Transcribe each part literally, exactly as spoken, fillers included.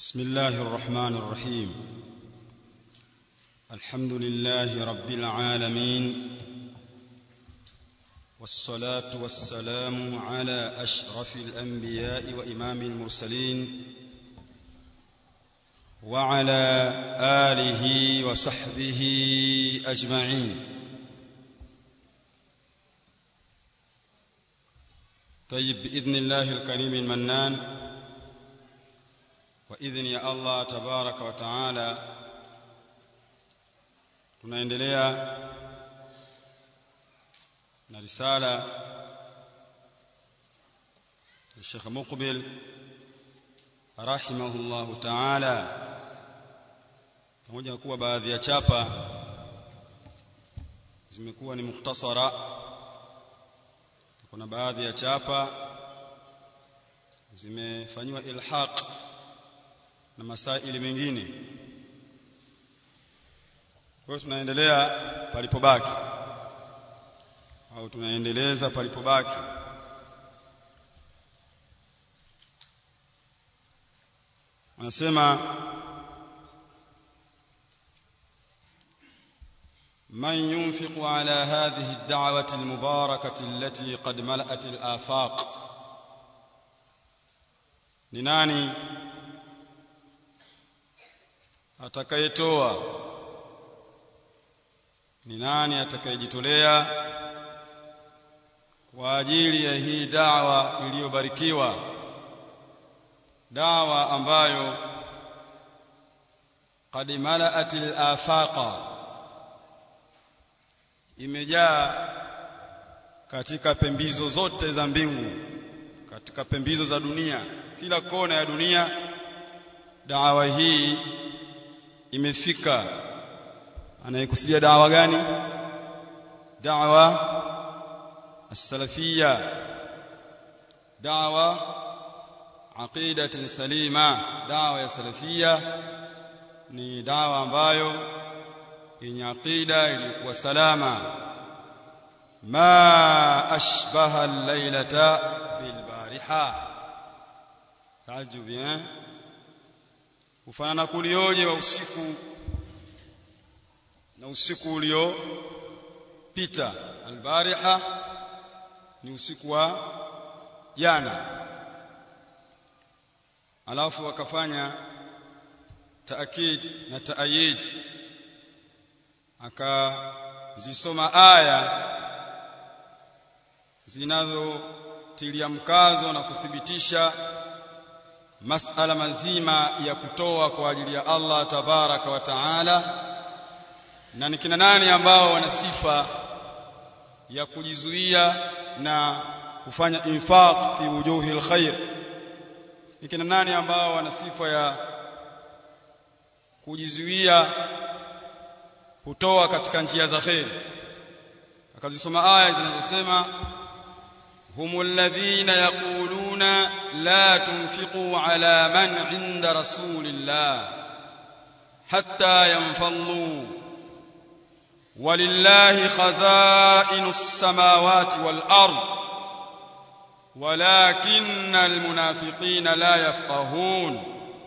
بسم الله الرحمن الرحيم. الحمد لله رب العالمين، والصلاة والسلام على أشرف الأنبياء وإمام المرسلين وعلى آله وصحبه أجمعين. طيب، بإذن الله الكريم المنان وإذن يا الله تبارك وتعالى tunaendelea na risala ya Sheikh Muqbil rahimahullahu ta'ala, pamoja na kuwa baadhi ya chapa zimekuwa ni mukhtasara. Kuna baadhi ya chapa zimefanywa ilhaq na masaili mengine. Kwa hiyo tunaendelea palipobaki au tunaendeleza palipobaki. Anasema من ينفق على هذه الدعوة المباركة التي قد ملأت الآفاق. ni nani atakayetoa, ni nani atakayejitolea kwa ajili ya hii da'wa iliyobarikiwa, da'wa ambayo qad mala'at al-afaqa, imejaa katika pembizo zote za mbingu, katika pembizo za dunia, kila kona ya dunia da'wa hii imefika. Anayekusudia da'wa gani? Da'wa as-salafiyya, da'wa aqidatun salima. Da'wa ya salafiyya ni da'wa ambayo yenye aqida iliyokuwa salama. ma ashbaha al-laylata bil bariha. Taajub, eh ufanana kulioje wa usiku na usiku uliopita. Al-bariha ni usiku wa jana. Alafu wakafanya taakid na taayid, akazisoma aya zinazotilia mkazo na kuthibitisha masala mazima ya kutoa kwa ajili ya Allah tabaraka wa taala. Na ni kina nani ambao wana sifa ya kujizuia na kufanya infaq fi wujuhil khair? Ni kina nani ambao wana sifa ya kujizuia kutoa katika njia za khair? Akazisoma aya zinazosema humul ladhina yaquluna la tunfiqu ala man inda rasulillah hatta yanfallu walillahi khazainus samawati wal ard walakinnal munafiqina la yafqahun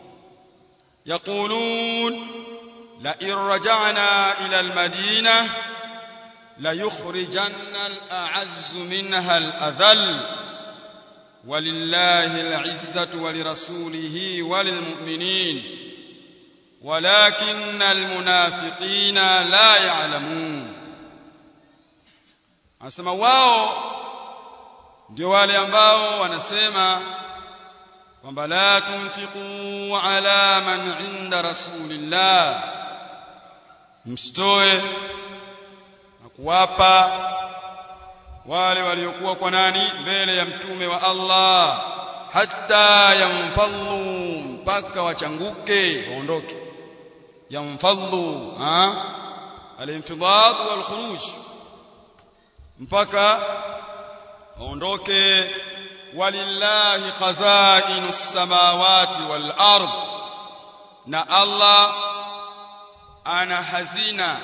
yaqulun la in raja'na ila al madinah la yukhrijanna al a'azzu minha al adhall walillahi al 'izzatu wa lirasulihi wa lil mu'minin walakinna almunafiqina la ya'lamun. Anasema wao ndio wale ambao wanasema kwamba la tunfiqu ala man inda rasulillah, mstoe na kuwapa wale waliokuwa kwa nani? Mbele ya mtume wa Allah, hatta yanfallu, mpaka wachanguke waondoke. Yanfallu ha al-infidad wal khuruj, mpaka waondoke. Walillahi khazainus samawati wal ard, na Allah ana hazina,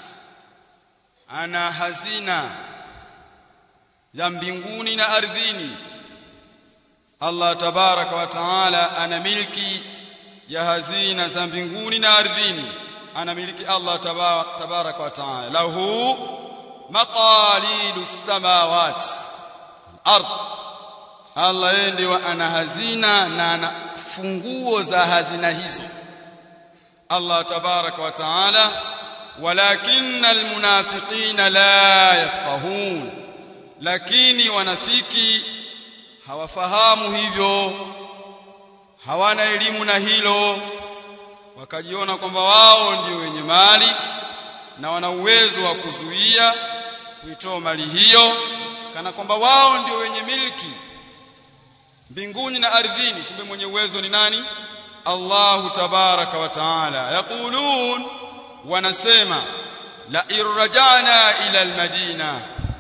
ana hazina ya mbinguni na ardhini. Allah tabaraka wa taala ana milki ya hazina za mbinguni na ardhini anamiliki Allah tabaraka wa taala. Lahu maqalidus samawati ard, Allah yeye ndiye ana hazina na ana funguo za hazina hizo Allah tabaraka wa taala. Walakinnal munafiqina la yafqahun, lakini wanafiki hawafahamu hivyo, hawana elimu na hilo, wakajiona kwamba wao ndio wenye mali na wana uwezo wa kuzuia kuitoa mali hiyo, kana kwamba wao ndio wenye milki mbinguni na ardhini. Kumbe mwenye uwezo ni nani? Allahu tabaraka wa taala. Yaqulun, wanasema la irja'na ila almadina,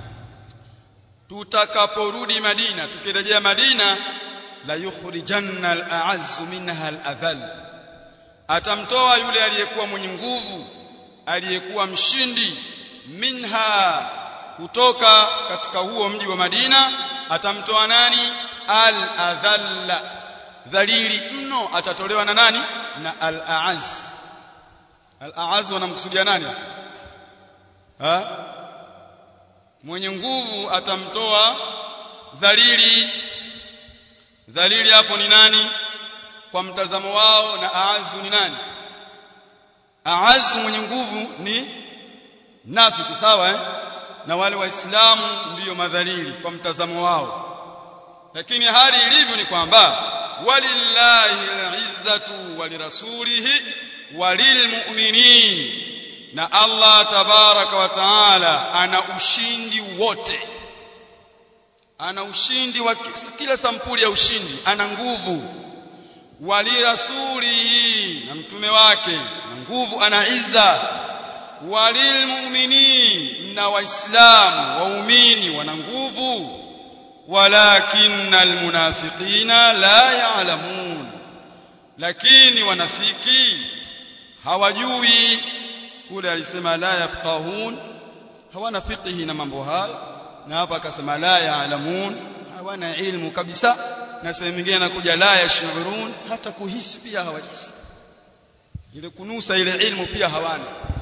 tutakaporudi Madina, tukirejea Madina, la yukhrijanna al-a'azzu minha al-adhall, atamtoa yule aliyekuwa mwenye nguvu, aliyekuwa mshindi, minha, kutoka katika huo mji wa Madina, atamtoa nani? Al-adhalla, dhalili mno, atatolewa na nani? Na al-a'azz. Al-a'azz wanamkusudia nani? Ha? Mwenye nguvu atamtoa dhalili. Dhalili hapo ni nani kwa mtazamo wao, na aazu ni nani? Aazu mwenye nguvu ni nafiki, sawa eh? Na wale waislamu ndiyo madhalili kwa mtazamo wao. Lakini hali ilivyo ni kwamba walillahi al-izzatu walirasulihi walilmu'minin, na Allah tabaraka wa taala ana ushindi wote, ana ushindi wa kila sampuli ya ushindi, ana nguvu. Walirasulihi, na mtume wake ana nguvu, ana izza. Walilmu'minin, na waislamu waumini wana nguvu. Walakinnal munafiqina la ya'lamun, lakini wanafiki hawajui. Kule alisema la yafqahun, hawana fiqhi na mambo hayo, na hapa akasema la ya'lamun, hawana ilmu kabisa. Na sehemu nyingine anakuja la yashurun, hata kuhisi pia hawajisi, ile kunusa ile ilmu pia hawana.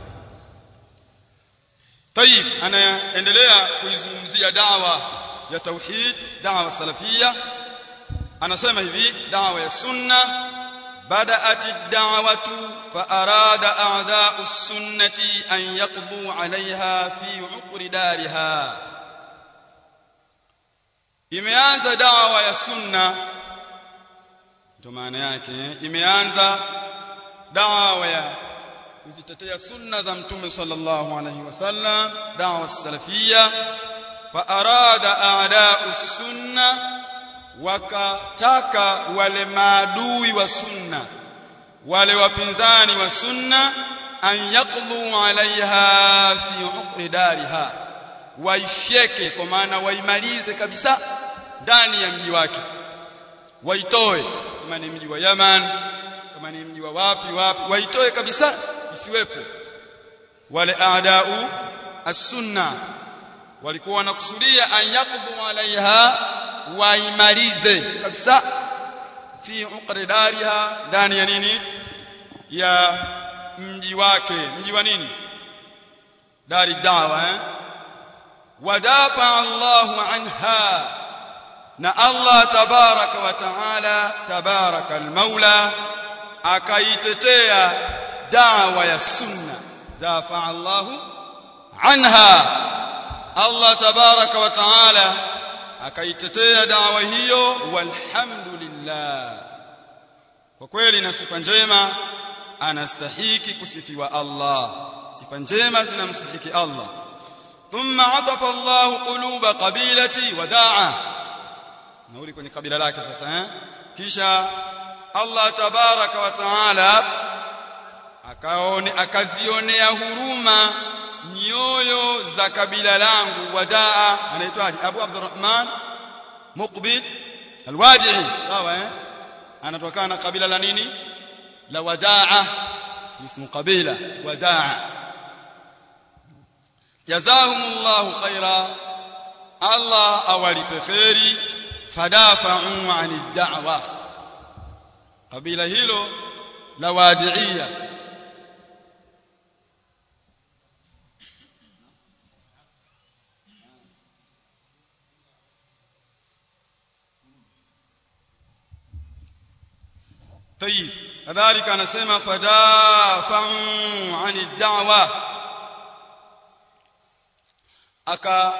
Tayib, anaendelea kuizungumzia dawa ya tauhid, dawa salafia. Anasema hivi, dawa ya sunna: بدأت الدعوة فأراد أعداء السنة أن يقضوا عليها في عقر دارها. Imeanza dawa ya sunna, ndio maana yake. Imeanza dawa ya kuzitetea sunna za Mtume sallallahu alaihi wasallam, dawa salafia. Fa arada a'da'u sunna, wakataka wale maadui wa sunna, wale wapinzani wa sunna, an yaqdu alaiha fi uqri dariha, waifyeke, kwa maana waimalize kabisa ndani ya mji wake, waitoe. Kama ni mji wa Yaman, kama ni mji wa wapi wapi, waitoe kabisa, isiwepo. Wale aadau as-sunna walikuwa wanakusudia an yaqdu alaiha, waimalize kabisa, fi uqri dariha, ndani ya nini? Ya mji wake. Mji wa nini? dari dawa eh? Wadafa Allahu anha, na Allah tabaraka wa taala, tabaraka al-maula, akaitetea dawa ya sunna. Dafa Allahu anha, Allah tabaraka wa taala akaitetea dawa hiyo. Walhamdulillah, kwa kweli na sifa njema anastahiki kusifiwa Allah, sifa njema zinamstahiki Allah. Thumma atafa Allah quluba qabilati wadaa, nauli kwenye kabila lake sasa eh? Kisha Allah tabaraka wa taala akaone akazionea huruma nyoyo za kabila langu. Wadaa anaitwaje? Abu Abdurrahman Muqbil al-Wadi'i, sawa eh? Anatokana na kabila la nini? La Wadaa, ismu kabila Wadaa. Jazahumullahu khaira, Allah awalipe kheri. Fadafa'u 'ani da'wa, kabila hilo la wadi'ia. طيب كذلك anasema fadafa'u 'ani ad-da'wa, aka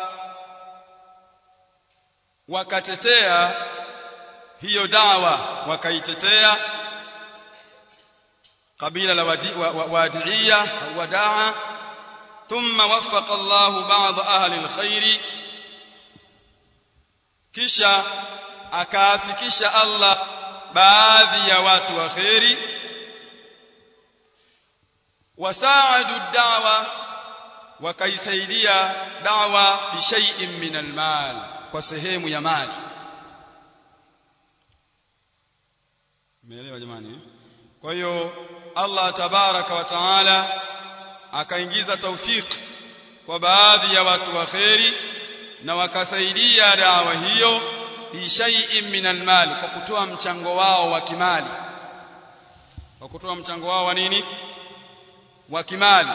wakatetea hiyo da'wa, wakaitetea kabila la wadi'ia au wadaa. thumma waffaqa Allahu ba'd ahli al-khair, kisha akaafikisha Allah baadhi ya watu wa khairi. wasaadu ad-da'wa, wakaisaidia da'wa bi shay'in min al-mal, kwa sehemu ya mali. Umeelewa jamani? Kwa hiyo Allah tabaraka wa taala akaingiza taufik kwa baadhi ya watu wa khairi na wakasaidia da'wa hiyo bi shay'in min al-mal, kwa kutoa mchango wao wa kimali. Kwa kutoa mchango wao wa nini? Wa kimali.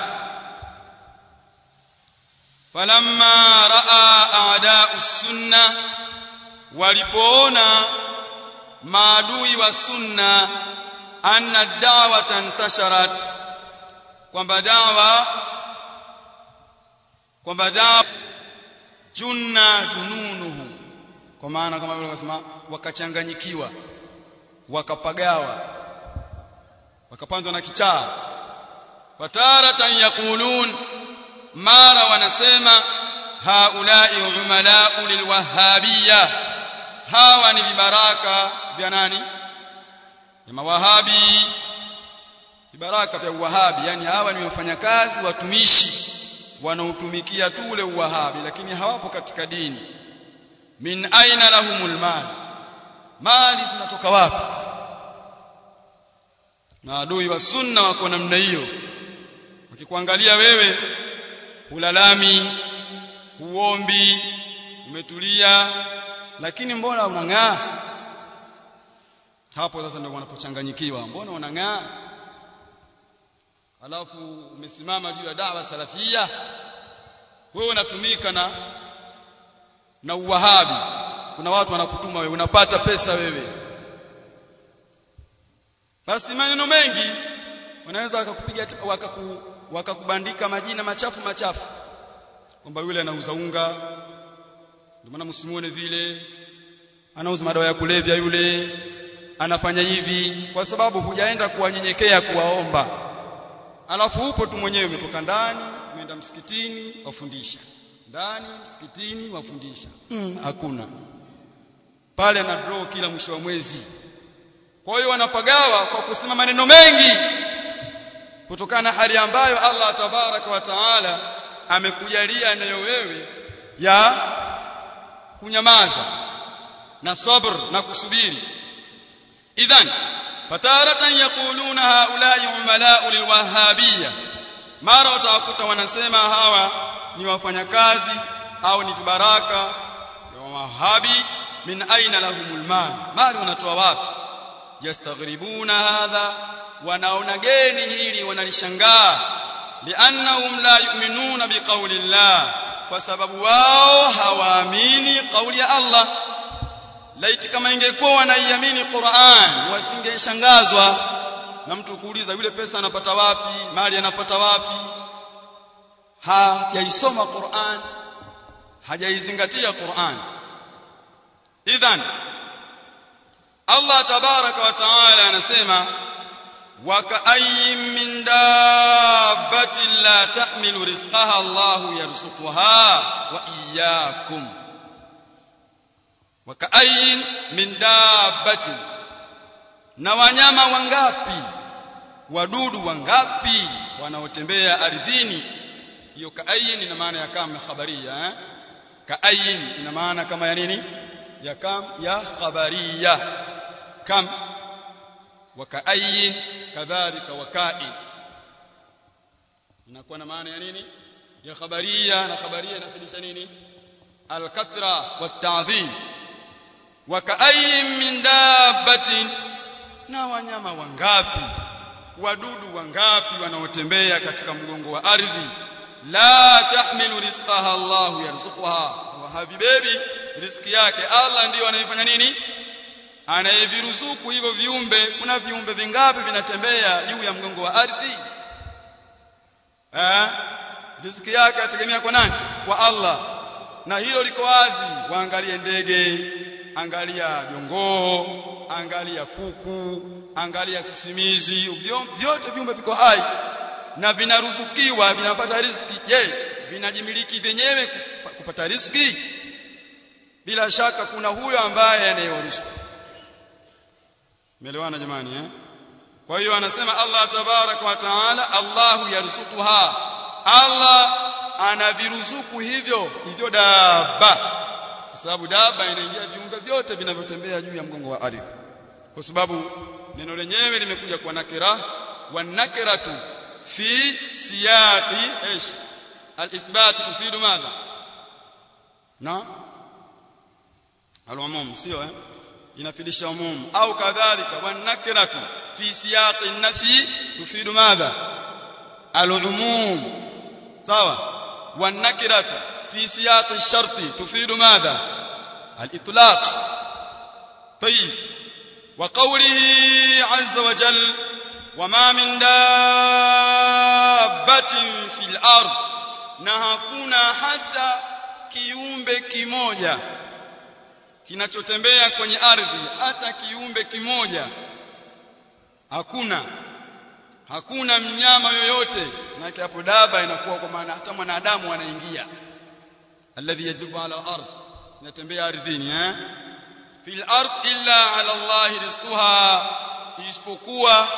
falamma raa a'da'u sunna, walipoona maadui wa sunna anna ad-da'wata intasharat, kwamba da'wa kwamba da'wa junna jununuhu, kwa maana kama vile wasema wakachanganyikiwa, wakapagawa, wakapandwa na kichaa. fataratan yaqulun, mara wanasema haulai umala'u lilwahabiyya, hawa ni vibaraka vya nani? Ya mawahabi. Vibaraka vya uwahabi, yani hawa ni wafanyakazi watumishi wanaotumikia tu ule uwahabi, lakini hawapo katika dini. min aina lahumul mal, mali zinatoka wapi? Maadui wa sunna wako namna hiyo, ukikuangalia wewe ulalami, uombi, umetulia, lakini mbona unang'aa? Hapo sasa ndio wanapochanganyikiwa, mbona unang'aa alafu umesimama juu ya da'wa salafia, wewe unatumika na na uwahabi. Kuna watu wanakutuma wewe, unapata pesa wewe, basi maneno mengi wanaweza wakakupiga, wakaku wakakubandika majina machafu machafu, kwamba yule anauza unga, ndio maana msimuone vile, anauza madawa ya kulevya yule, anafanya hivi, kwa sababu hujaenda kuwanyenyekea kuwaomba. Alafu upo tu mwenyewe, umetoka ndani, umeenda msikitini wafundisha, ndani msikitini wafundisha. Mm, hakuna pale, na draw kila mwisho wa mwezi. Kwa hiyo wanapagawa kwa kusema maneno mengi, kutokana na hali ambayo Allah tabaraka wa taala amekujalia nayo wewe ya kunyamaza na sabr na kusubiri. idhan fataratan yaquluna haulai umala'u lilwahabiyya, mara utakuta wanasema hawa ni wafanyakazi au ni vibaraka wa wahabi. min aina lahumul mal, mali wanatoa wapi? yastaghribuna hadha, wanaona geni hili, wanalishangaa. liannahum la yu'minuna biqawli Allah, kwa sababu wao hawaamini kauli ya Allah. Laiti kama ingekuwa wanaiamini Qur'an, wasingeshangazwa na mtu kuuliza yule pesa anapata wapi, mali anapata wapi. Hajaisoma Qur'an, hajaizingatia Qur'an. idhan Allah tabaraka wa taala anasema wa ka'ayyin min dabbatin la tahmilu rizqaha Allahu yarzuquha wa iyyakum. wa ka'ayyin min dabbatin, na wanyama wangapi, wadudu wangapi wanaotembea ardhini. Hiyo ka'ayyin ina maana ya kama khabaria, eh? Ka'ayyin ina maana kama ya nini? Ya kam ya khabaria, kam. wa ka'ayyin kadhalika wa ka'in inakuwa na maana ya nini? Ya khabaria, na khabaria inafundisha nini? Al-kathra wat-ta'dhim. wa ka'ayyin min dabbatin, na wanyama wangapi wadudu wangapi wanaotembea katika mgongo wa ardhi. La tahmilu rizqaha Allah yarzuquha, wa habibi riziki yake Allah ndiyo anaifanya nini, anayeviruzuku hivyo viumbe. Kuna viumbe vingapi vinatembea juu ya mgongo wa ardhi? Eh, riziki yake ategemea kwa nani? Kwa Allah. Na hilo liko wazi. Waangalie ndege, angalia jongoo, angalia kuku, angalia sisimizi, vyote viumbe viko hai na vinaruzukiwa, vinapata riziki. Je, vinajimiliki vyenyewe kupata riziki? Bila shaka kuna huyo ambaye anayewaruzuku. Umeelewana jamani eh? Kwa hiyo anasema Allah tabaraka wa taala, Allahu yarzuquha, Allah anaviruzuku hivyo hivyo daba, kwa sababu daba inaingia viumbe vyote vinavyotembea juu ya mgongo wa ardhi, kwa sababu neno lenyewe limekuja kwa nakira, wa nakiratu fi siyaqi ايش al-ithbat tufidu madha na al-umum, sio eh inafidisha umum. Au kadhalika wa nakiratu fi siyaqi an-nafi tufidu madha al-umum, sawa. Wa nakiratu fi siyaqi ash-sharti tufidu madha al-itlaq. طيب وقوله عز وجل وما من دابة في الأرض, na hakuna hata kiumbe kimoja kinachotembea kwenye ardhi, hata kiumbe kimoja hakuna. Hakuna mnyama yoyote, na hapo daba inakuwa kwa maana hata mwanadamu anaingia. Alladhi yadubu ala al-ard, inatembea ardhini eh fil ard illa ala Allah rizquha, isipokuwa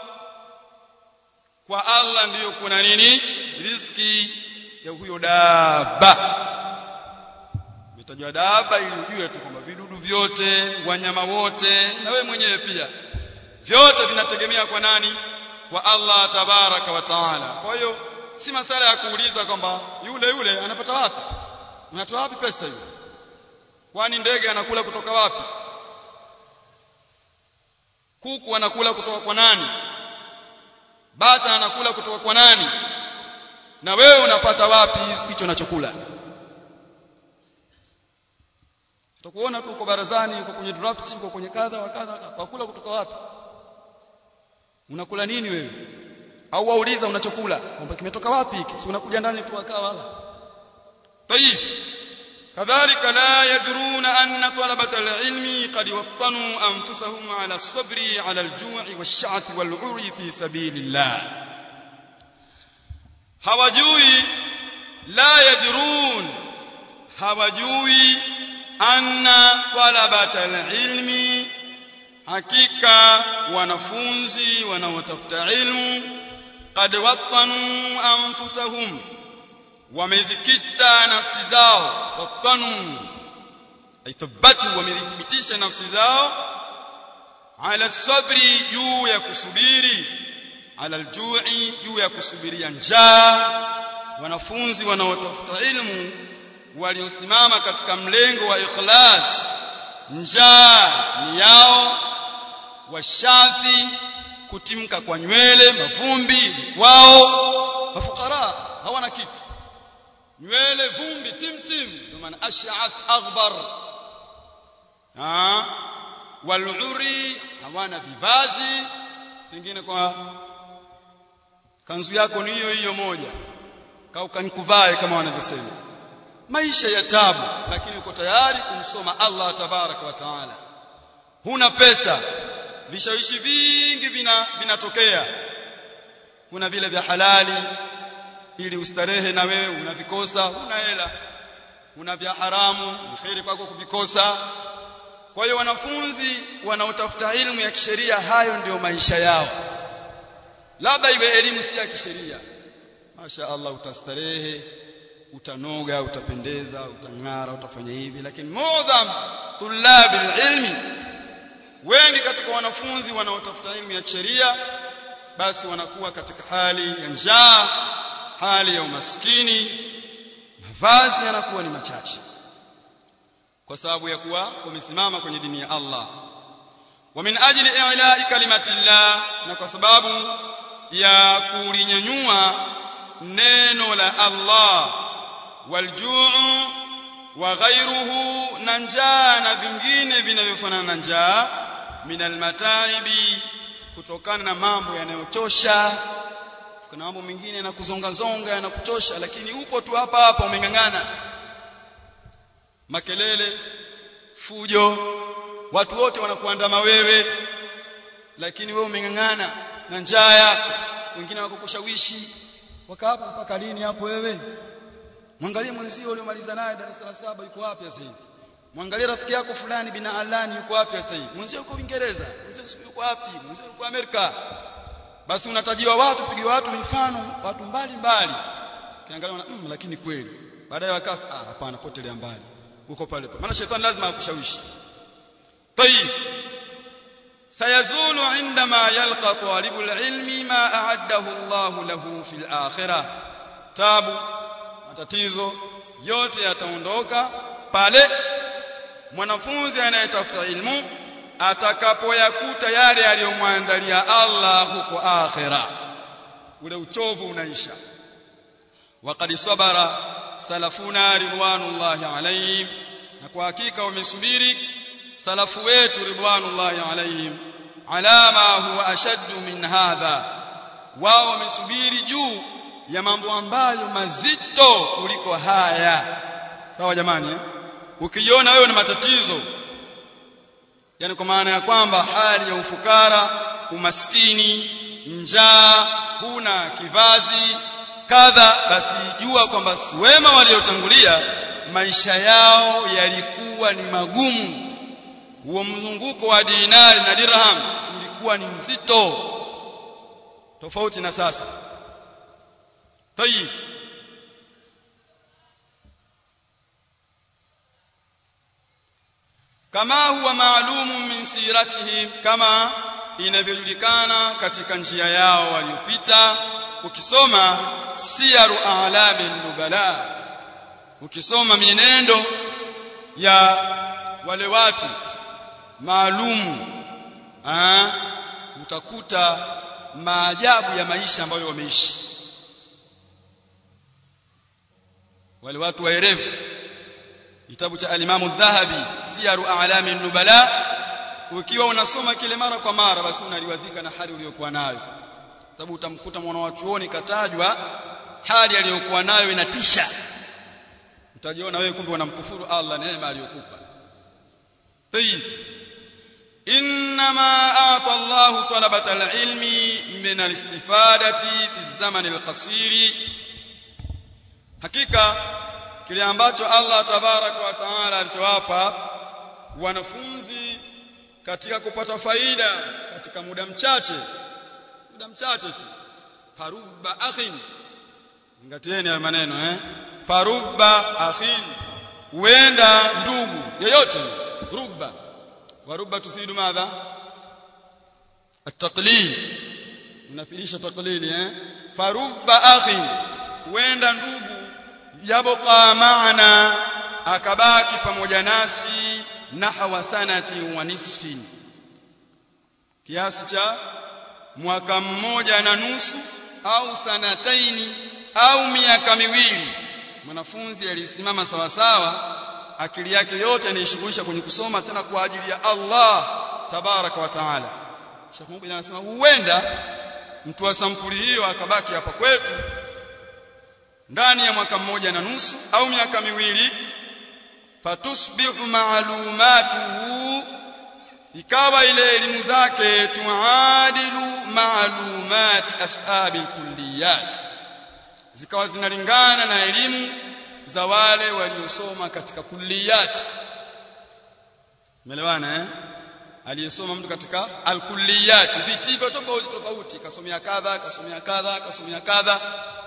kwa Allah ndiyo kuna nini, riziki ya huyo daba. Umetajwa daba ili ujue tu kwamba vidudu vyote, wanyama wote, na wewe mwenyewe pia, vyote vinategemea kwa nani? Kwa Allah tabaraka wa taala. Kwa hiyo si masala ya kuuliza kwamba yule yule anapata wapi, unatoa wapi pesa hiyo, kwani ndege anakula kutoka wapi, kuku anakula kutoka kwa nani, bata anakula kutoka kwa nani, na wewe unapata wapi hicho unachokula? Tutakuona tu uko barazani, uko kwenye draft, uko kwenye kadha wa kadha, wakula kutoka wapi? Unakula nini wewe? Au wauliza unachokula kwamba kimetoka wapi hiki? Si unakuja ndani tu akaa wala. Tayib. Kadhalika la yadruna anna talabata al-ilmi qad wattanu anfusahum ala as-sabri ala al-ju'i wash-sha'ti wal-'uri fi sabilillah. Hawajui, la yadrun, hawajui anna talabata al-ilmi, hakika wanafunzi wanaotafuta ilmu, qad wattanu anfusahum, wamezikita nafsi zao, wattanu aitabatu, wamethibitisha nafsi zao, ala sabri, juu ya kusubiri, ala aljui, juu ya kusubiria njaa. Wanafunzi wanaotafuta ilmu waliosimama katika mlengo wa ikhlas, njaa ni yao, washafi, kutimka kwa nywele, mavumbi kwao, mafukara hawana kitu, nywele vumbi timtim, ndio maana ash'ath aghbar. Ah, wal'uri, hawana vivazi, pengine kwa kanzu yako ni hiyo hiyo moja, kauka nikuvae kama wanavyosema. Maisha ya tabu, lakini uko tayari kumsoma Allah tabaraka wa taala. Huna pesa, vishawishi vingi vina vinatokea. Kuna vile vya halali ili ustarehe na wewe unavikosa, huna hela. Kuna vya haramu, ni kheri kwako kuvikosa. Kwa hiyo wanafunzi wanaotafuta elimu ya kisheria, hayo ndio maisha yao. Labda iwe elimu si ya kisheria, Masha Allah, utastarehe, utanoga, utapendeza, utang'ara, utafanya hivi. Lakini muadham tulabil ilmi, wengi katika wanafunzi wanaotafuta elimu ya sheria, basi wanakuwa katika hali ya njaa, hali ya umaskini, mavazi yanakuwa ni machache, kwa sababu ya kuwa wamesimama kwenye dini ya Allah. wa min ajli i'la'i kalimatillah, na kwa sababu ya kulinyanyua neno la Allah, waljuu wa ghayruhu, na njaa na vingine vinavyofanana na njaa, min almataibi, kutokana na mambo yanayochosha. Kuna mambo mengine yanakuzonga zonga yanakuchosha, lakini upo tu hapa hapa umengangana. Makelele, fujo, watu wote wanakuandama wewe, lakini wewe umengangana na njaa yako. Wengine wakukushawishi, waka hapo mpaka lini hapo wewe? Mwangalie mwenzio uliomaliza naye darasa la saba yuko wapi sasa hivi? Mwangalie rafiki yako fulani bin Alani yuko wapi sasa hivi? Mwenzio yuko Uingereza, mwenzio yuko wapi? Mwenzio yuko Amerika. Basi unatajiwa watu, pigiwa watu mifano, watu mbali mbali. Kiangalia una mm, lakini kweli. Baadaye wakasa, ah hapana, potelea mbali. Uko pale pale. Maana shetani lazima akushawishi. Tayib. Sayazulu indama yalqa talibul ilmi ma a'addahu Allah lahu fil akhirah. Tabu, matatizo yote yataondoka pale mwanafunzi anayetafuta ilmu atakapoyakuta yale aliyomwandalia Allah huko akhira. Ule uchovu unaisha. Waqad sabara salafuna ridwanullahi alayhim, na kwa hakika wamesubiri salafu wetu ridwanullahi alayhim ala ma huwa ashaddu min hadha. Wao wamesubiri juu ya mambo ambayo mazito kuliko haya. Sawa jamani eh? Ukijiona wewe na matatizo, yani kwa maana ya kwamba hali ya ufukara, umaskini, njaa, huna kivazi kadha, basi jua kwamba wema waliotangulia maisha yao yalikuwa ni magumu. Huo mzunguko wa dinari na dirham ulikuwa ni mzito, tofauti na sasa. Tayib. Kama huwa maalumu min siratihim, kama inavyojulikana katika njia yao waliopita. Ukisoma siyaru a'lamin nubala, ukisoma mienendo ya wale watu maalumu, ah utakuta maajabu ya maisha ambayo wameishi wale watu waerevu. Kitabu cha al-Imam al-Dhahabi Siyaru A'lamin Nubala, ukiwa unasoma kile mara kwa mara, basi unaliwadhika na hali uliyokuwa nayo. Sababu utamkuta mwana wa chuoni katajwa hali aliyokuwa nayo inatisha. Utajiona wewe kumbe unamkufuru Allah neema aliyokupa. Tayib. Inma a'ta Allahu talabata al-ilmi min al-istifadati fi az-zaman al-qasir. Hakika kile ambacho Allah tabaraka wa taala alitowapa wanafunzi katika kupata faida katika muda mchache, muda mchache tu. Farubba akhin, zingatieni haya maneno eh. Farubba akhin, huenda ndugu yoyote. Rubba wa rubba tufidu madha? At-taqlil, unafilisha taqlili eh. Farubba akhin, huenda ndugu yabqa maana, akabaki pamoja nasi, nahwa sanati wa nisfi, kiasi cha mwaka mmoja na nusu au sanataini au miaka miwili. Mwanafunzi alisimama sawa sawa, akili yake yote inishughulisha kwenye kusoma tena kwa ajili ya Allah tabaraka wa taala. Sheikh Mubin anasema huenda mtu wa sampuli hiyo akabaki hapa kwetu ndani ya mwaka mmoja na nusu au miaka miwili, fatusbihu ma'lumatuhu, ikawa ile elimu zake tuadilu ma'lumat ashabil kulliyat, zikawa zinalingana na elimu za wale waliosoma katika kulliyat. Umeelewana eh? Aliyesoma mtu katika al-kulliyat, vitivo tofauti tofauti, kasomea kadha, kasomea kadha, kasomea kadha.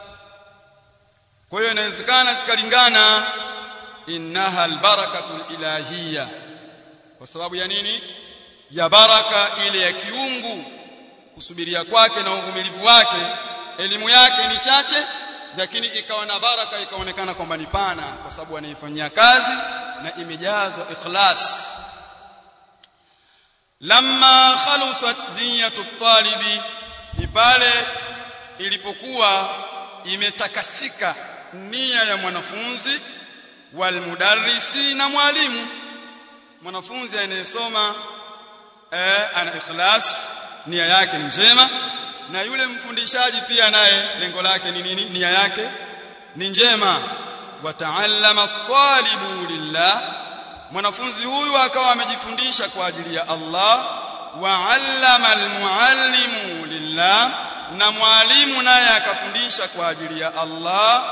Kwa hiyo inawezekana zikalingana. Innaha albarakatul ilahiyya, kwa sababu ya nini? Ya baraka ile ya kiungu, kusubiria kwake na uvumilivu wake. Elimu yake ni chache, lakini ikawa na baraka, ikaonekana kwamba ni pana, kwa sababu anaifanyia kazi na imejazwa ikhlas. lamma khalusat diyatu talibi, ni pale ilipokuwa imetakasika nia ya mwanafunzi, wal mudarrisi, na mwalimu. Mwanafunzi anayesoma eh, ana ikhlas, nia yake ni njema, na yule mfundishaji pia naye lengo lake ni nini? Nia yake ni njema. Wataallama talibu lillah, mwanafunzi huyu akawa amejifundisha kwa ajili ya Allah. Waallama almuallimu lillah, na mwalimu naye akafundisha kwa ajili ya Allah.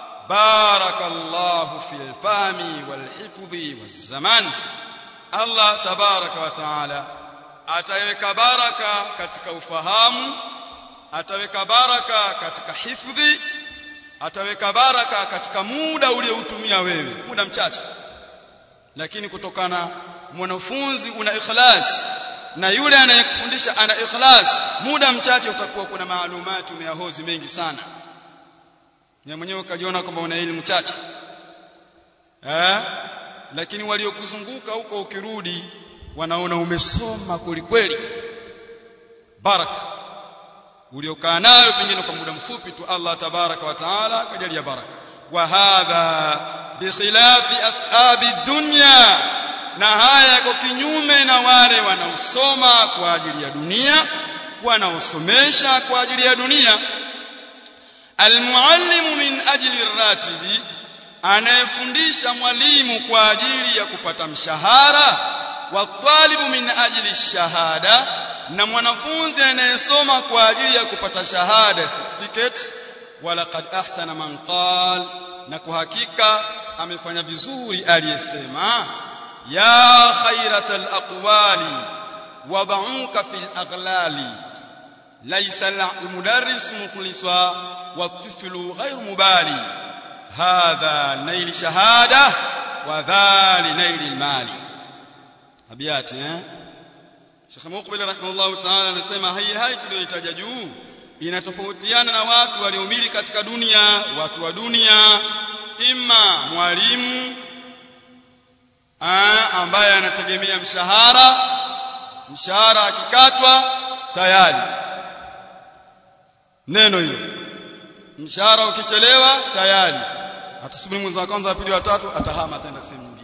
Barakallahu fil fahmi wal hifdhi waz zaman, Allah tabaraka wa taala ataweka baraka katika ufahamu, ataweka baraka katika hifdhi, ataweka baraka katika muda ulioutumia wewe, muda mchache. Lakini kutokana mwanafunzi una ikhlas na yule anayekufundisha ana ikhlas, muda mchache utakuwa kuna maalumati umeyahozi mengi sana. Ni mwenyewe ukajiona kwamba una elimu chache. Eh? Lakini waliokuzunguka huko ukirudi wanaona umesoma kweli kweli. Baraka uliokaa nayo pengine kwa muda mfupi tu, Allah tabaraka wa taala akajalia baraka. Wa hadha bikhilafi ashabi dunya, na haya yako kinyume na wale wanaosoma kwa ajili ya dunia, wanaosomesha kwa ajili ya dunia. Almuallimu min ajli ratibi, anayefundisha mwalimu kwa ajili ya kupata mshahara. Wa talibu min ajli shahada, na mwanafunzi anayesoma kwa ajili ya kupata shahada, certificate. Walaqad ahsana man qala, na kwa hakika amefanya vizuri aliyesema, ya khairatal aqwali wad'uka fil aghlali, laysa al-mudarris mukhliswa wa tiflu ghayr mubali, hadha nail shahada wa dhali nail al-mali. Abiyati eh Sheikh Muqbil rahimahullah ta'ala anasema hii hai tuliyoitaja juu inatofautiana na watu waliomili katika dunia. Watu wa dunia, imma mwalimu ah ambaye anategemea mshahara, mshahara akikatwa tayari neno hilo, mshahara ukichelewa tayari atasubiri mwezi wa kwanza, wa pili, wa tatu, atahama tena sehemu nyingine.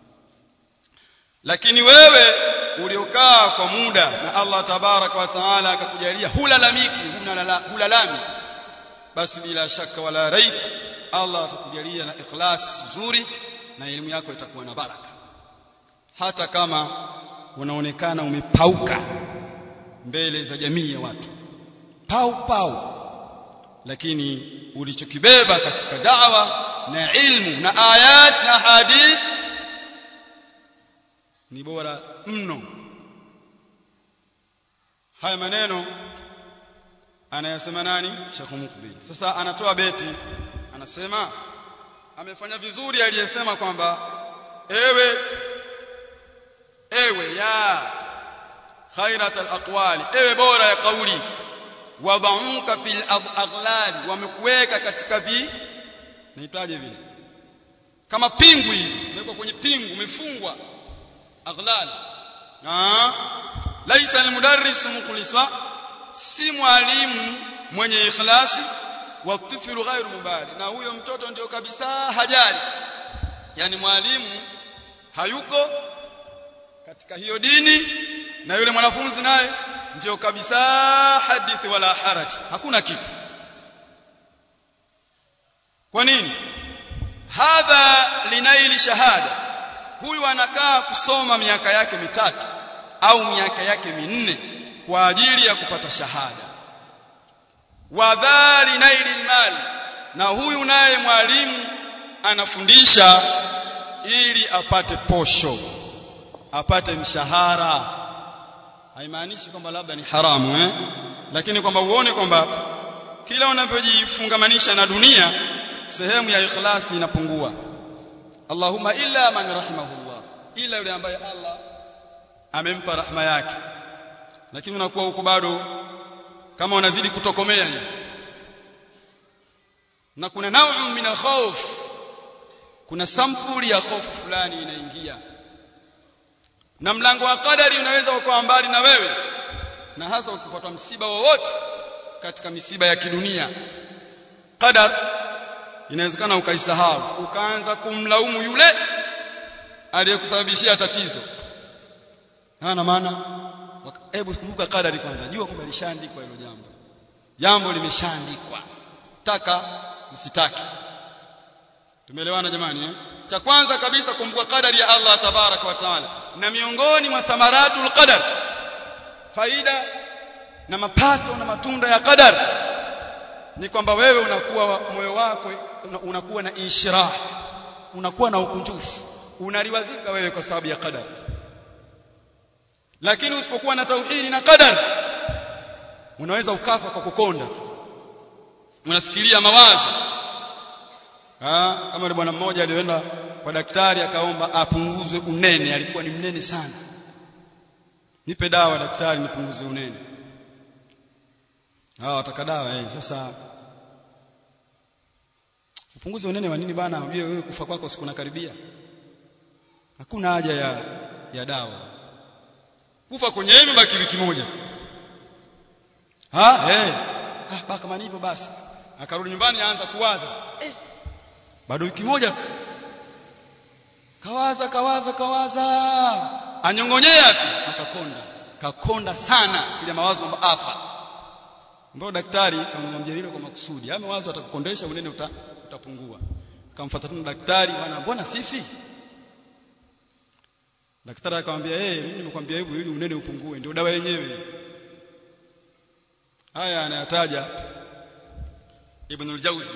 Lakini wewe uliokaa kwa muda na Allah tabaraka wa taala akakujalia hulalamiki, hulalami, basi bila shaka wala raib Allah atakujalia na ikhlas nzuri, na elimu yako itakuwa na baraka. Hata kama unaonekana umepauka mbele za jamii ya watu, pau pau, lakini ulichokibeba katika da'wa na ilmu na ayat na hadith ni bora mno. Haya maneno anayasema nani? Sheikh Muqbil. Sasa anatoa beti, anasema amefanya vizuri aliyesema kwamba ewe ewe ya khairatul aqwali, ewe bora ya kauli, wad'uka fil aghlal, wamekuweka katika vi naitaje vile kama pingu hivi, umewekwa kwenye pingu, umefungwa aghlal. Ah, laisa almudarris mukhliswa, si mwalimu mwenye ikhlasi. Wa tiflu ghairu mubali, na huyo mtoto ndio kabisa hajali, yani mwalimu hayuko katika hiyo dini, na yule mwanafunzi naye ndio kabisa hadithi wala haraji, hakuna kitu. Kwa nini? Hadha linaili shahada, huyu anakaa kusoma miaka yake mitatu au miaka yake minne kwa ajili ya kupata shahada. Wa dhali naili mali, na huyu naye mwalimu anafundisha ili apate posho, apate mshahara. Haimaanishi kwamba labda ni haramu eh, lakini kwamba uone kwamba kila unapojifungamanisha na dunia sehemu ya ikhlasi inapungua. Allahumma illa man rahimahullah, ila yule ambaye Allah amempa rahma yake. Lakini unakuwa huko bado kama unazidi kutokomea hivi, na kuna nau'u min al-khawf, kuna sampuli ya hofu fulani inaingia. na mlango wa qadari unaweza ukawa mbali na wewe, na hasa ukipata msiba wowote katika misiba ya kidunia. Qadar inawezekana ukaisahau, ukaanza kumlaumu yule aliyekusababishia tatizo. Hana maana. Hebu kumbuka qadari kwanza, jua kwamba lishaandikwa hilo jambo. Jambo limeshaandikwa, taka usitaki. Tumeelewana jamani eh? Cha kwanza kabisa kumbuka qadari ya Allah tabaraka wa taala, na miongoni mwa thamaratul qadar, faida na mapato na matunda ya qadar, ni kwamba wewe unakuwa moyo wako unakuwa na inshirah, unakuwa na ukunjufu, unaliwadhika wewe kwa sababu ya qadar. Lakini usipokuwa na tauhidi na qadar, unaweza ukafa kwa kukonda, unafikiria mawazo. Ah, kama yule bwana mmoja alienda kwa daktari akaomba apunguzwe unene, alikuwa ni mnene sana. Nipe dawa daktari nipunguze unene. Ah, wataka dawa eh. Sasa upunguze unene wa nini bana? Unajua wewe kufa kwako siku nakaribia. Hakuna haja ya ya dawa. Kufa kwenye hemi baki wiki moja. Ha eh. Ah, baka kama hivyo basi. Akarudi nyumbani aanza kuwaza. Eh. Bado wiki moja. Kawaza kawaza kawaza. Anyongonyea tu akakonda. Kakonda sana ile mawazo kwamba afa. Mbona daktari kamwambia hilo kwa makusudi. Haya mawazo atakukondesha unene uta, utapungua. Akamfuata tena daktari, bwana mbona sifi? Daktari akamwambia eh, hey, mimi nimekwambia hebu ili unene upungue ndio dawa yenyewe. Haya anayataja Ibn al-Jawzi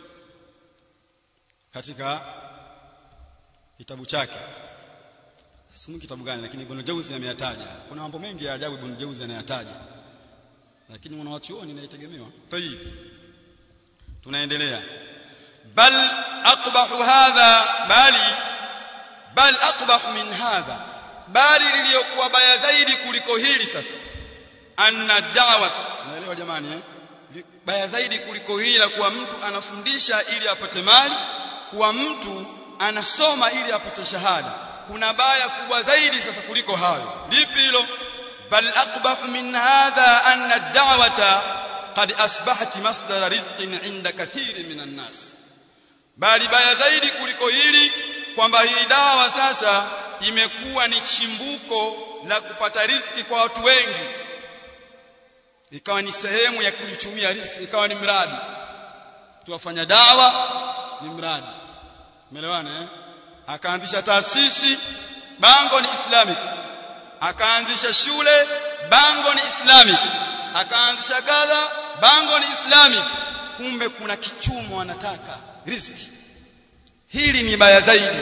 katika kitabu chake. Simu kitabu gani, lakini Ibn al-Jawzi ameyataja. Kuna mambo mengi ya ajabu Ibn al-Jawzi anayataja, lakini mwanachuoni inaitegemewa. Tayib, tunaendelea. Bal aqbahu hadha, bali bal aqbahu min hadha, bali liliyokuwa baya zaidi kuliko hili sasa, anna da'wa, naelewa jamani eh, baya zaidi kuliko hili la kuwa mtu anafundisha ili apate mali, kuwa mtu anasoma ili apate shahada. Kuna baya kubwa zaidi sasa kuliko hayo. Lipi hilo? Bal aqbahu min hadha anna ad-da'wata qad asbahat masdar rizqin 'inda kathirin minan nas, bali baya zaidi kuliko hili kwamba hii dawa sasa imekuwa ni chimbuko la kupata riziki kwa watu wengi, ikawa ni sehemu ya kujichumia riziki, ikawa ni mradi. Tuwafanya dawa ni mradi. Umeelewana eh? Akaanzisha taasisi, bango ni Islamic. Akaanzisha shule, bango ni Islamic. Akaanzisha kadha, bango ni Islamic. Kumbe kuna kichumo anataka riziki. Hili ni baya zaidi.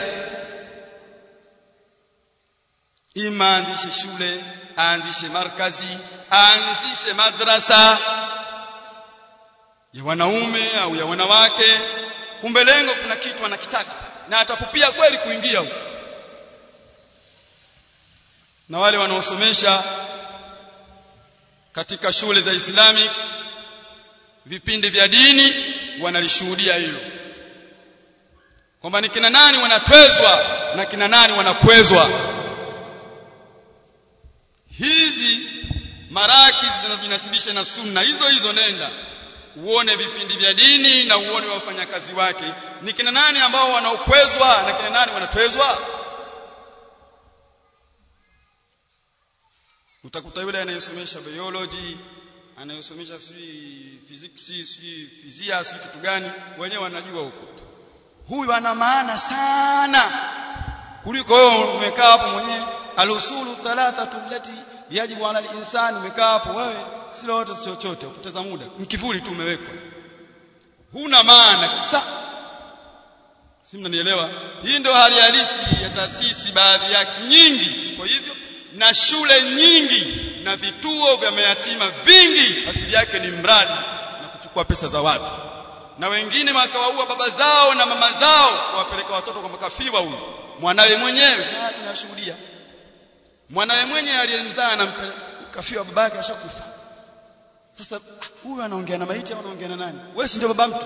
Ima anzishe shule, aanzishe markazi, aanzishe madrasa ya wanaume au ya wanawake, kumbe lengo kuna kitu anakitaka na atapupia kweli kuingia huko. Na wale wanaosomesha katika shule za Islamic vipindi vya dini wanalishuhudia hilo, kwamba ni kina nani wanatwezwa na kina nani wanakwezwa. Hizi marakiz zinazojinasibisha na sunna hizo hizo, nenda uone vipindi vya dini na uone wafanyakazi wake, ni kina nani ambao wanaokwezwa na kina nani wanatwezwa. Utakuta yule anayesomesha biology, anayesomesha si physics, si fizia, si kitu gani, wenyewe wanajua huko. Huyu ana maana sana kuliko wewe umekaa hapo mwenyewe al-usulu thalathatu allati yajibu ala al-insani, umekaa hapo wewe si lolote si chochote, upoteza muda, mkivuli tu umewekwa, huna maana kabisa. Si mnanielewa? Hii ndio hali halisi ya taasisi baadhi yake nyingi siko hivyo, na shule nyingi na vituo vya mayatima vingi asili yake ni mradi na kuchukua pesa za watu, na wengine wakawaua baba zao na mama zao kuwapeleka watoto kwa makafiwa. Huyu mwanawe mwenyewe tunashuhudia, mwanawe mwenyewe aliyemzaa na kafiwa babake ashakufa. Sasa huyu anaongea na maiti au anaongea na nani? Wewe si ndio baba mtu?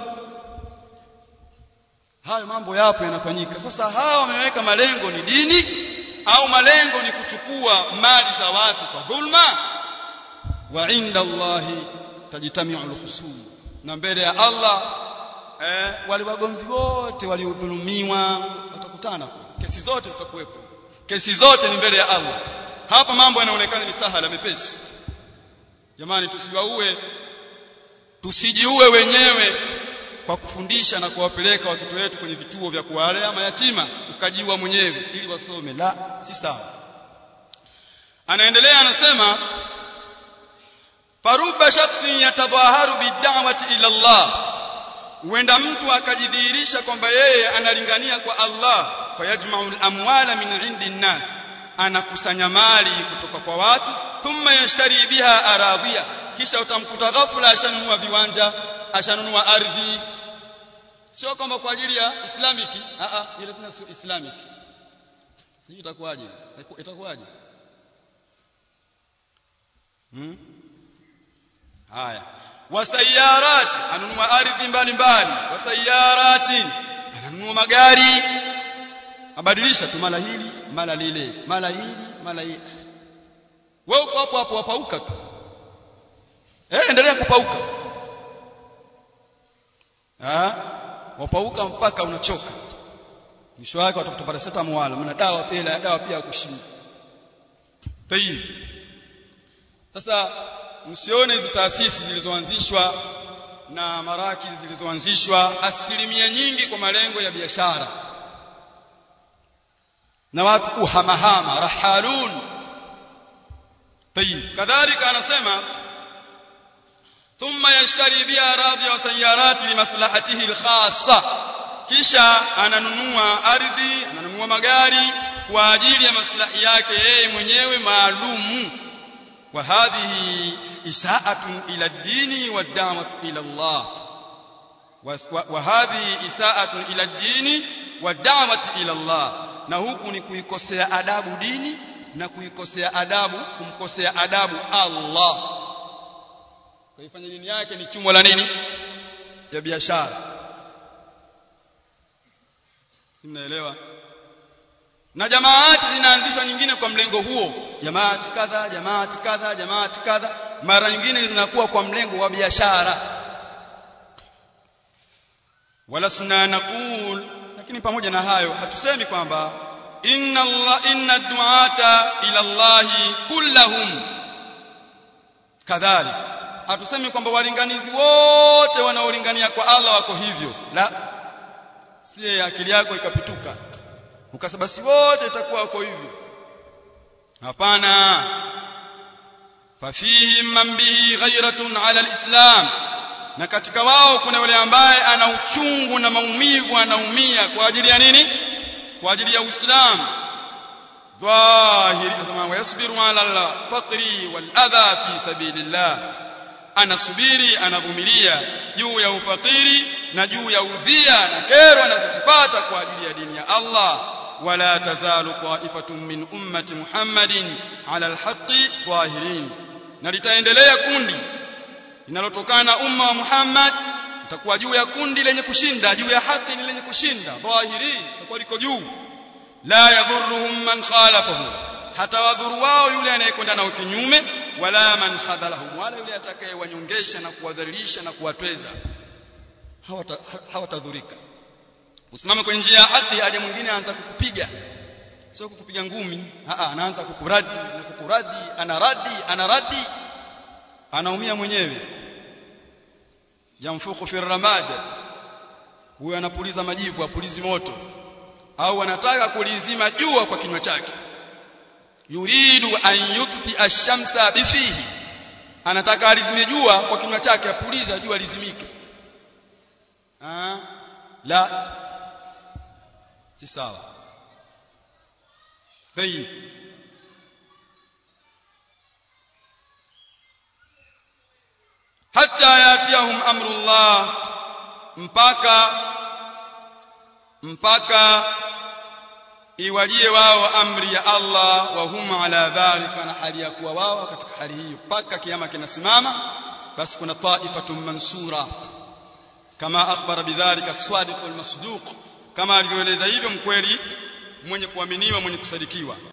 Hayo mambo yapo yanafanyika. Sasa hawa wameweka malengo ni dini, au malengo ni kuchukua mali za watu kwa dhulma, wa inda Allahi tajtami'u al-khusum, na mbele ya Allah eh wale wagomvi wote waliodhulumiwa watakutana, kesi zote zitakuwepo, kesi zote ni mbele ya Allah. Hapa mambo yanaonekana ni sahala mepesi. Jamani, tusiwaue, tusijiue wenyewe kwa kufundisha na kuwapeleka watoto wetu kwenye vituo vya kuwalea mayatima, ukajiwa mwenyewe ili wasome. La, si sawa. Anaendelea anasema, faruba shakhsin yatadhaharu bid'awati ila Allah, huenda mtu akajidhihirisha kwamba yeye analingania kwa Allah, fayajma'u al-amwala min 'indi an-nas, anakusanya mali kutoka kwa watu, thumma yashtari biha aradhiya, kisha utamkuta ghafula ashanunua viwanja, ashanunua ardhi. Sio kwamba kwa ajili ya Islamic, a a ile tuna sio Islamic. Sijui itakuwaje, itakuwaje? Hmm? Haya, wasayarat, anunua ardhi mbalimbali, wasayarati, anunua magari, abadilisha tu mala hili mala lile, mala hili mala hili. Wewe uko hapo hapo wapauka tu, eh endelea kupauka, ah wapauka mpaka unachoka, mwisho wake watafuta paracetamol, mna dawa pia, dawa pia kushinda. Tayib, sasa msione hizi taasisi zilizoanzishwa na maraki zilizoanzishwa asilimia nyingi kwa malengo ya biashara, na watu uhamahama rahalun. Tayib, kadhalika anasema thumma yashtari biha radhi wa sayarati limaslahatihi alkhassa, kisha ananunua ardhi, ananunua magari kwa ajili ya maslahi yake yeye mwenyewe maalumu. Wa hadhihi isaa'atun ila ad-dini wa da'watu ila Allah, wa hadhihi isaa'atun ila ad-dini wa da'watu ila Allah, na huku ni kuikosea adabu dini na kuikosea adabu, kumkosea adabu Allah. Kaifanya nini yake ni chumo la nini ya biashara. Si mnaelewa? Na jamaati zinaanzishwa nyingine kwa mlengo huo, jamaati kadha, jamaati kadha, jamaati kadha, mara nyingine zinakuwa kwa mlengo wa biashara. Wala sunna naqul, lakini pamoja na hayo hatusemi kwamba inna Allah inna du'ata ila Allah kullahum kadhalik, hatusemi kwamba walinganizi wote wanaolingania kwa Allah wako hivyo. La, si akili yako ikapituka ukasema si wote itakuwa wako hivyo. Hapana. Fafihim man bihi ghayratun ala alislam, na katika wao kuna yule ambaye ana uchungu na maumivu, anaumia kwa ajili ya nini? Kwa ajili ya Uislamu. Dhahiri kama yasbiru ala al-faqri wal adha fi sabilillah, anasubiri, anavumilia juu ya ufakiri na juu ya udhia na kero anazozipata kwa ajili ya dini ya Allah. Wala tazalu qa'ifatun min ummati Muhammadin ala al-haqqi zahirin, na litaendelea kundi linalotokana na umma wa Muhammad, itakuwa juu ya kundi lenye kushinda, juu ya haki ni lenye kushinda, zahirin, itakuwa liko juu. La yadhurruhum man khalafahu, hata wadhuru wao yule anayekwenda nao kinyume, wala man khadhalahum, wala yule atakayewanyongesha na kuwadhalilisha na kuwatweza, hawatadhurika. Usimame kwenye njia ya haki, aje mwingine aanza kukupiga, sio kukupiga ngumi, a a anaanza kukuradi na kukuradi, anaradi anaradi, anaumia mwenyewe. Jamfuku fi ramad, huyo anapuliza majivu, apulizi moto, au anataka kulizima jua kwa kinywa chake. Yuridu an yutfi ash-shamsa bifihi, anataka alizime jua kwa kinywa chake, apuliza jua lizimike. Ah, la, si sawa. Tayib, hatta yatiyahum amrullah, mpaka mpaka iwajie wao amri ya Allah, wa hum ala dhalika, na hali ya kuwa wao katika hali hiyo mpaka kiyama kinasimama. Basi kuna taifatun mansura, kama akhbara bidhalika as-sadiq al-masduq, kama alivyoeleza hivyo mkweli mwenye kuaminiwa, mwenye kusadikiwa.